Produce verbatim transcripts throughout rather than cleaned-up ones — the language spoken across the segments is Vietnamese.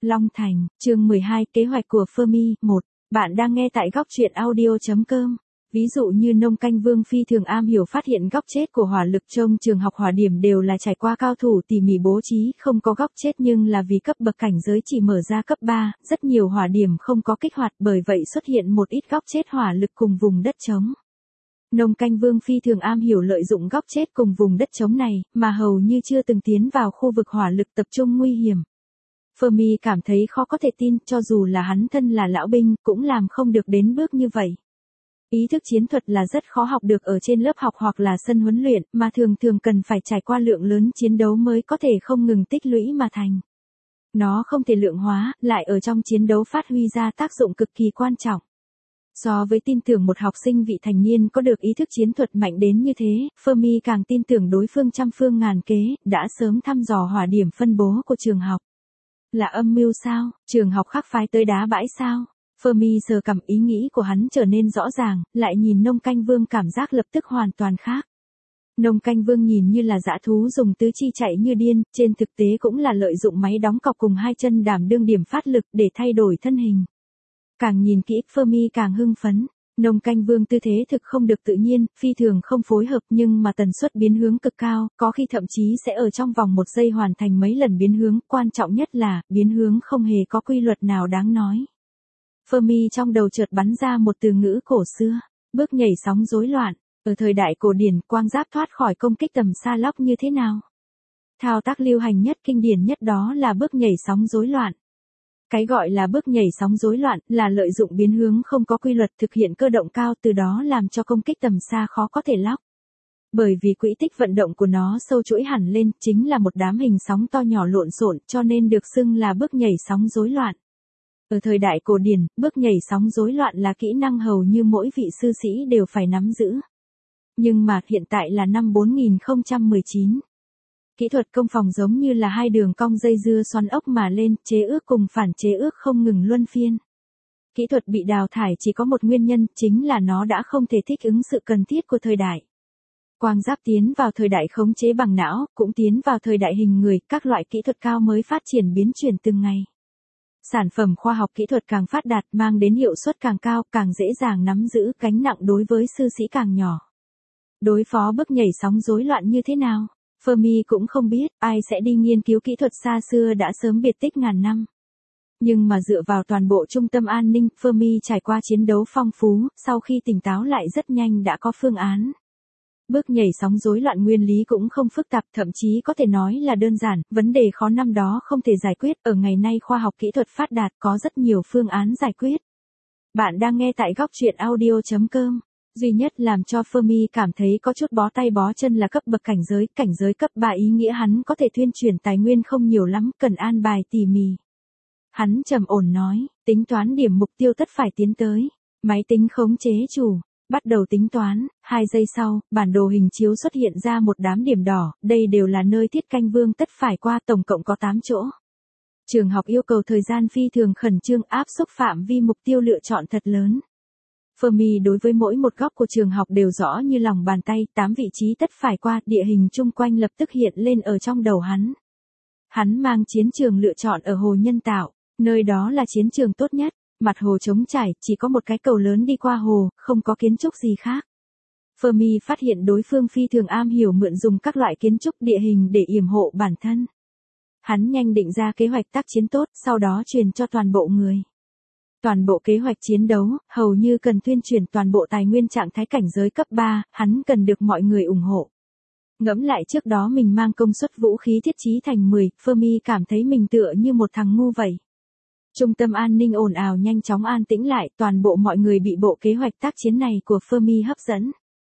Long Thành, chương mười hai, kế hoạch của Fermi, một. Bạn đang nghe tại góc truyện audio chấm com. Ví dụ như nông canh Vương phi thường am hiểu phát hiện góc chết của hỏa lực, trong trường học hỏa điểm đều là trải qua cao thủ tỉ mỉ bố trí, không có góc chết nhưng là vì cấp bậc cảnh giới chỉ mở ra cấp ba, rất nhiều hỏa điểm không có kích hoạt, bởi vậy xuất hiện một ít góc chết hỏa lực cùng vùng đất trống. Nông canh Vương phi thường am hiểu lợi dụng góc chết cùng vùng đất trống này, mà hầu như chưa từng tiến vào khu vực hỏa lực tập trung nguy hiểm. Fermi cảm thấy khó có thể tin, cho dù là hắn thân là lão binh, cũng làm không được đến bước như vậy. Ý thức chiến thuật là rất khó học được ở trên lớp học hoặc là sân huấn luyện, mà thường thường cần phải trải qua lượng lớn chiến đấu mới có thể không ngừng tích lũy mà thành. Nó không thể lượng hóa, lại ở trong chiến đấu phát huy ra tác dụng cực kỳ quan trọng. So với tin tưởng một học sinh vị thành niên có được ý thức chiến thuật mạnh đến như thế, Fermi càng tin tưởng đối phương trăm phương ngàn kế, đã sớm thăm dò hỏa điểm phân bố của trường học. Là âm mưu sao? Trường học khác phái tới đá bãi sao? Fermi sờ cầm, ý nghĩ của hắn trở nên rõ ràng, lại nhìn nông canh Vương cảm giác lập tức hoàn toàn khác. Nông canh Vương nhìn như là dã thú dùng tứ chi chạy như điên, trên thực tế cũng là lợi dụng máy đóng cọc cùng hai chân đảm đương điểm phát lực để thay đổi thân hình. Càng nhìn kỹ, Fermi càng hưng phấn. Nông canh Vương tư thế thực không được tự nhiên, phi thường không phối hợp, nhưng mà tần suất biến hướng cực cao, có khi thậm chí sẽ ở trong vòng một giây hoàn thành mấy lần biến hướng, quan trọng nhất là, biến hướng không hề có quy luật nào đáng nói. Fermi trong đầu chợt bắn ra một từ ngữ cổ xưa, bước nhảy sóng rối loạn. Ở thời đại cổ điển, quang giáp thoát khỏi công kích tầm xa lóc như thế nào? Thao tác lưu hành nhất, kinh điển nhất đó là bước nhảy sóng rối loạn. Cái gọi là bước nhảy sóng rối loạn là lợi dụng biến hướng không có quy luật thực hiện cơ động cao, từ đó làm cho công kích tầm xa khó có thể lóc. Bởi vì quỹ tích vận động của nó sâu chuỗi hẳn lên, chính là một đám hình sóng to nhỏ lộn xộn, cho nên được xưng là bước nhảy sóng rối loạn. Ở thời đại cổ điển, bước nhảy sóng rối loạn là kỹ năng hầu như mỗi vị sư sĩ đều phải nắm giữ. Nhưng mà hiện tại là năm bốn nghìn không trăm mười chín. Kỹ thuật công phòng giống như là hai đường cong dây dưa xoắn ốc mà lên, chế ước cùng phản chế ước không ngừng luân phiên. Kỹ thuật bị đào thải chỉ có một nguyên nhân, chính là nó đã không thể thích ứng sự cần thiết của thời đại. Quang giáp tiến vào thời đại khống chế bằng não, cũng tiến vào thời đại hình người, các loại kỹ thuật cao mới phát triển biến chuyển từng ngày. Sản phẩm khoa học kỹ thuật càng phát đạt, mang đến hiệu suất càng cao, càng dễ dàng nắm giữ, gánh nặng đối với sư sĩ càng nhỏ. Đối phó bước nhảy sóng rối loạn như thế nào? Fermi cũng không biết, ai sẽ đi nghiên cứu kỹ thuật xa xưa đã sớm biệt tích ngàn năm. Nhưng mà dựa vào toàn bộ trung tâm an ninh, Fermi trải qua chiến đấu phong phú, sau khi tỉnh táo lại rất nhanh đã có phương án. Bước nhảy sóng rối loạn nguyên lý cũng không phức tạp, thậm chí có thể nói là đơn giản, vấn đề khó năm đó không thể giải quyết, ở ngày nay khoa học kỹ thuật phát đạt có rất nhiều phương án giải quyết. Bạn đang nghe tại góc truyện audio chấm com. Duy nhất làm cho Fermi cảm thấy có chút bó tay bó chân là cấp bậc cảnh giới, cảnh giới cấp ba ý nghĩa hắn có thể thuyên chuyển tài nguyên không nhiều lắm, cần an bài tỉ mỉ. Hắn trầm ổn nói, tính toán điểm mục tiêu tất phải tiến tới, máy tính khống chế chủ, bắt đầu tính toán, hai giây sau, bản đồ hình chiếu xuất hiện ra một đám điểm đỏ, đây đều là nơi thiết canh Vương tất phải qua, tổng cộng có tám chỗ. Trường học yêu cầu thời gian phi thường khẩn trương, áp xúc phạm vi mục tiêu lựa chọn thật lớn. Fermi đối với mỗi một góc của trường học đều rõ như lòng bàn tay, tám vị trí tất phải qua, địa hình chung quanh lập tức hiện lên ở trong đầu hắn. Hắn mang chiến trường lựa chọn ở hồ Nhân Tạo, nơi đó là chiến trường tốt nhất, mặt hồ trống trải, chỉ có một cái cầu lớn đi qua hồ, không có kiến trúc gì khác. Fermi phát hiện đối phương phi thường am hiểu mượn dùng các loại kiến trúc địa hình để yểm hộ bản thân. Hắn nhanh định ra kế hoạch tác chiến tốt, sau đó truyền cho toàn bộ người. Toàn bộ kế hoạch chiến đấu, hầu như cần tuyên truyền toàn bộ tài nguyên trạng thái cảnh giới cấp ba, hắn cần được mọi người ủng hộ. Ngẫm lại trước đó mình mang công suất vũ khí thiết trí thành mười, Fermi cảm thấy mình tựa như một thằng ngu vậy. Trung tâm an ninh ồn ào nhanh chóng an tĩnh lại, toàn bộ mọi người bị bộ kế hoạch tác chiến này của Fermi hấp dẫn.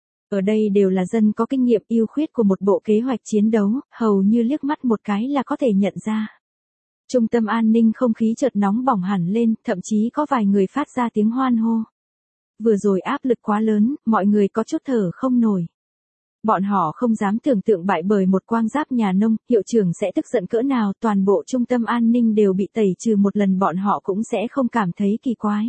Ở đây đều là dân có kinh nghiệm, ưu khuyết của một bộ kế hoạch chiến đấu, hầu như liếc mắt một cái là có thể nhận ra. Trung tâm an ninh không khí chợt nóng bỏng hẳn lên, thậm chí có vài người phát ra tiếng hoan hô. Vừa rồi áp lực quá lớn, mọi người có chút thở không nổi. Bọn họ không dám tưởng tượng bại bởi một quang giáp nhà nông, hiệu trưởng sẽ tức giận cỡ nào, toàn bộ trung tâm an ninh đều bị tẩy trừ một lần, bọn họ cũng sẽ không cảm thấy kỳ quái.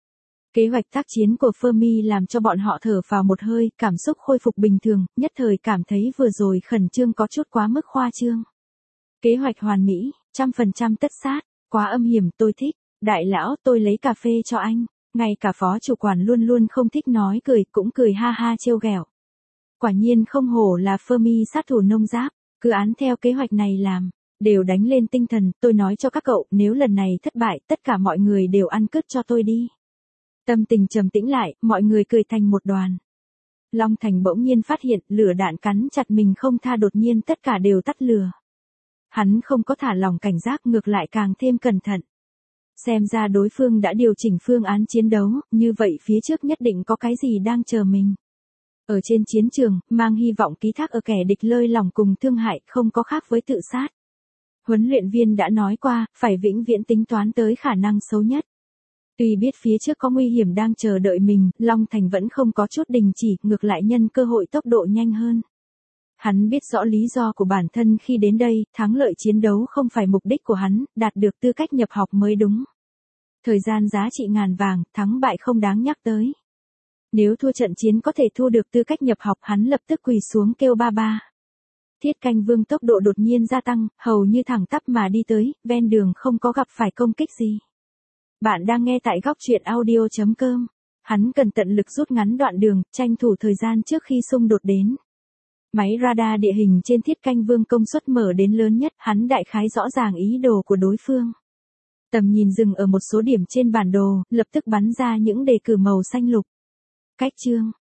Kế hoạch tác chiến của Fermi làm cho bọn họ thở phào một hơi, cảm xúc khôi phục bình thường, nhất thời cảm thấy vừa rồi khẩn trương có chút quá mức khoa trương. Kế hoạch hoàn mỹ, trăm phần trăm tất sát. quá âm hiểm, tôi thích. Đại lão, tôi lấy cà phê cho anh. Ngay cả phó chủ quản luôn luôn không thích nói cười, cũng cười ha ha trêu ghẹo. Quả nhiên không hổ là Fermi sát thủ nông giáp, cứ án theo kế hoạch này làm, đều đánh lên tinh thần, tôi nói cho các cậu, nếu lần này thất bại, tất cả mọi người đều ăn cứt cho tôi đi. Tâm tình trầm tĩnh lại, mọi người cười thành một đoàn. Long Thành bỗng nhiên phát hiện lửa đạn cắn chặt mình không tha, đột nhiên tất cả đều tắt lửa. Hắn không có thả lỏng cảnh giác, ngược lại càng thêm cẩn thận. Xem ra đối phương đã điều chỉnh phương án chiến đấu, như vậy phía trước nhất định có cái gì đang chờ mình. Ở trên chiến trường, mang hy vọng ký thác ở kẻ địch lơi lòng cùng thương hại, không có khác với tự sát. Huấn luyện viên đã nói qua, phải vĩnh viễn tính toán tới khả năng xấu nhất. Tuy biết phía trước có nguy hiểm đang chờ đợi mình, Long Thành vẫn không có chút đình chỉ, ngược lại nhân cơ hội tốc độ nhanh hơn. Hắn biết rõ lý do của bản thân khi đến đây, thắng lợi chiến đấu không phải mục đích của hắn, đạt được tư cách nhập học mới đúng. Thời gian giá trị ngàn vàng, thắng bại không đáng nhắc tới. Nếu thua trận chiến có thể thu được tư cách nhập học, hắn lập tức quỳ xuống kêu ba ba. Thiết Canh Vương tốc độ đột nhiên gia tăng, hầu như thẳng tắp mà đi tới, ven đường không có gặp phải công kích gì. Bạn đang nghe tại góc truyện audio chấm com. Hắn cần tận lực rút ngắn đoạn đường, tranh thủ thời gian trước khi xung đột đến. Máy radar địa hình trên Thiết Canh Vương công suất mở đến lớn nhất, hắn đại khái rõ ràng ý đồ của đối phương. Tầm nhìn dừng ở một số điểm trên bản đồ, lập tức bắn ra những đề cử màu xanh lục. Cách chương